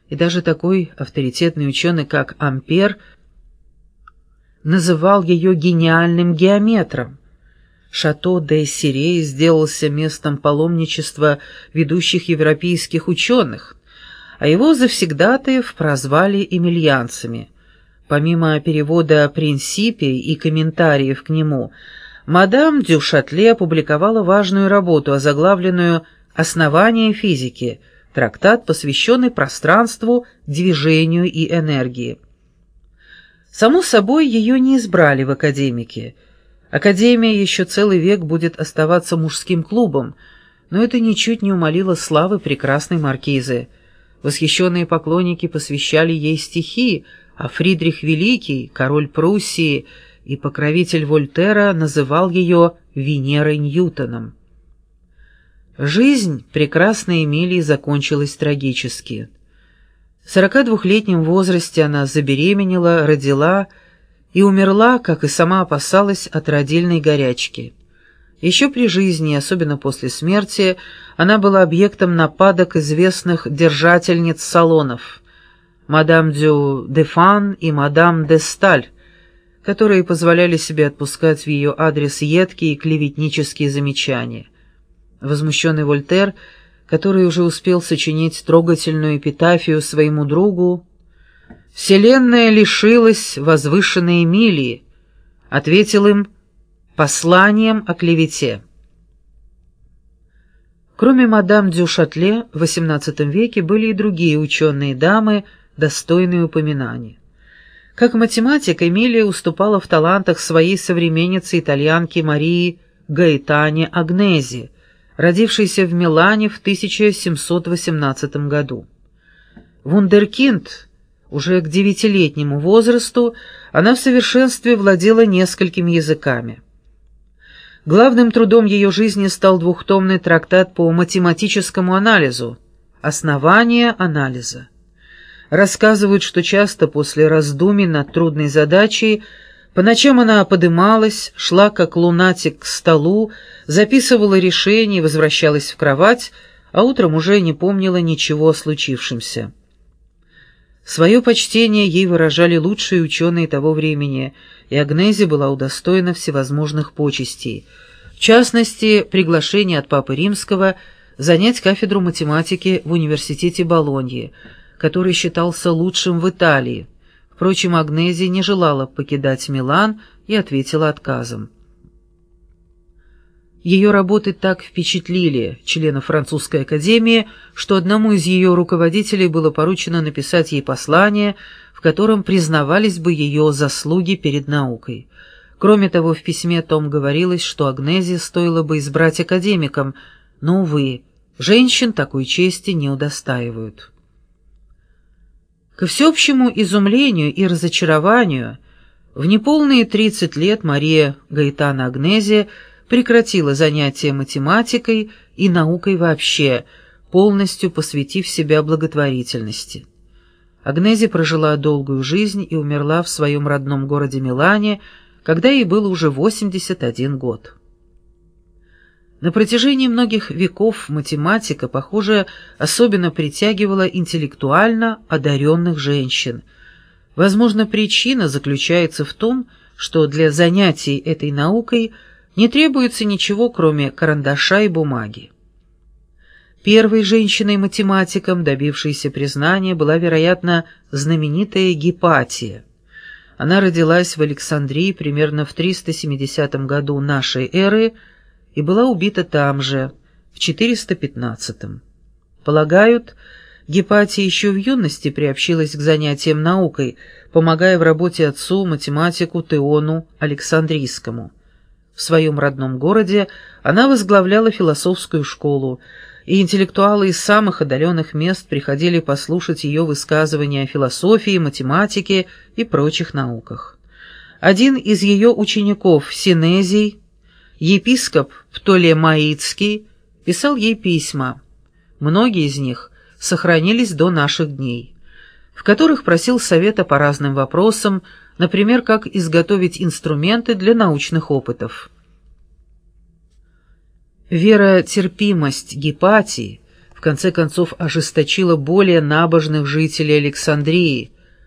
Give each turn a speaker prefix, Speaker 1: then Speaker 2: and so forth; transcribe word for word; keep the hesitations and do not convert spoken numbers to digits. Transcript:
Speaker 1: и даже такой авторитетный ученый, как Ампер, называл ее гениальным геометром. Шато де Сирей сделался местом паломничества ведущих европейских ученых, а его завсегдатаев прозвали эмильянцами. Помимо перевода «Принципе» и комментариев к нему, мадам дю Шатле опубликовала важную работу, озаглавленную «Основания физики», трактат, посвященный пространству, движению и энергии. Само собой, ее не избрали в академики. Академия еще целый век будет оставаться мужским клубом, но это ничуть не умалило славы прекрасной маркизы. Восхищенные поклонники посвящали ей стихи, а Фридрих Великий, король Пруссии и покровитель Вольтера, называл ее Венерой Ньютоном. Жизнь прекрасной Эмилии закончилась трагически. В сорокадвухлетнем возрасте она забеременела, родила и умерла, как и сама опасалась, от родильной горячки. Еще при жизни, особенно после смерти, она была объектом нападок известных держательниц салонов, мадам дю Дефан и мадам де Сталь, которые позволяли себе отпускать в ее адрес едкие и клеветнические замечания. Возмущенный Вольтер, который уже успел сочинить трогательную эпитафию своему другу, «Вселенная лишилась возвышенной Эмилии», ответил им посланием о клевете. Кроме мадам дю Шатле, в восемнадцатом веке были и другие ученые дамы, достойные упоминания. Как математик, Эмилия уступала в талантах своей современнице-итальянке Марии Гаэтане Агнези, родившейся в Милане в тысяча семьсот восемнадцатом году. Вундеркинд, уже к девятилетнему возрасту, она в совершенстве владела несколькими языками. Главным трудом ее жизни стал двухтомный трактат по математическому анализу «Основания анализа». Рассказывают, что часто после раздумий над трудной задачей по ночам она подымалась, шла как лунатик к столу, записывала решения и возвращалась в кровать, а утром уже не помнила ничего о случившемся. Свое почтение ей выражали лучшие ученые того времени, и Агнези была удостоена всевозможных почестей, в частности, приглашение от Папы Римского занять кафедру математики в университете Болоньи, который считался лучшим в Италии. Впрочем, Агнези не желала покидать Милан и ответила отказом. Ее работы так впечатлили членов французской академии, что одному из ее руководителей было поручено написать ей послание, в котором признавались бы ее заслуги перед наукой. Кроме того, в письме том говорилось, что Агнези стоило бы избрать академиком, но, увы, женщин такой чести не удостаивают. Ко всеобщему изумлению и разочарованию, в неполные тридцать лет Мария Гаэтана Агнези прекратила занятия математикой и наукой вообще, полностью посвятив себя благотворительности. Агнези прожила долгую жизнь и умерла в своем родном городе Милане, когда ей было уже восемьдесят один год. На протяжении многих веков математика, похоже, особенно притягивала интеллектуально одаренных женщин. Возможно, причина заключается в том, что для занятий этой наукой не требуется ничего, кроме карандаша и бумаги. Первой женщиной-математиком, добившейся признания, была, вероятно, знаменитая Гипатия. Она родилась в Александрии примерно в триста семидесятом году нашей эры и была убита там же, в четыреста пятнадцатом. Полагают, Гипатия еще в юности приобщилась к занятиям наукой, помогая в работе отцу, математику Теону Александрийскому. В своем родном городе она возглавляла философскую школу, и интеллектуалы из самых отдаленных мест приходили послушать ее высказывания о философии, математике и прочих науках. Один из ее учеников, Синезий, епископ Птолемаицкий, писал ей письма, многие из них сохранились до наших дней, в которых просил совета по разным вопросам, например, как изготовить инструменты для научных опытов. Веротерпимость Гипатии, в конце концов ожесточила более набожных жителей Александрии,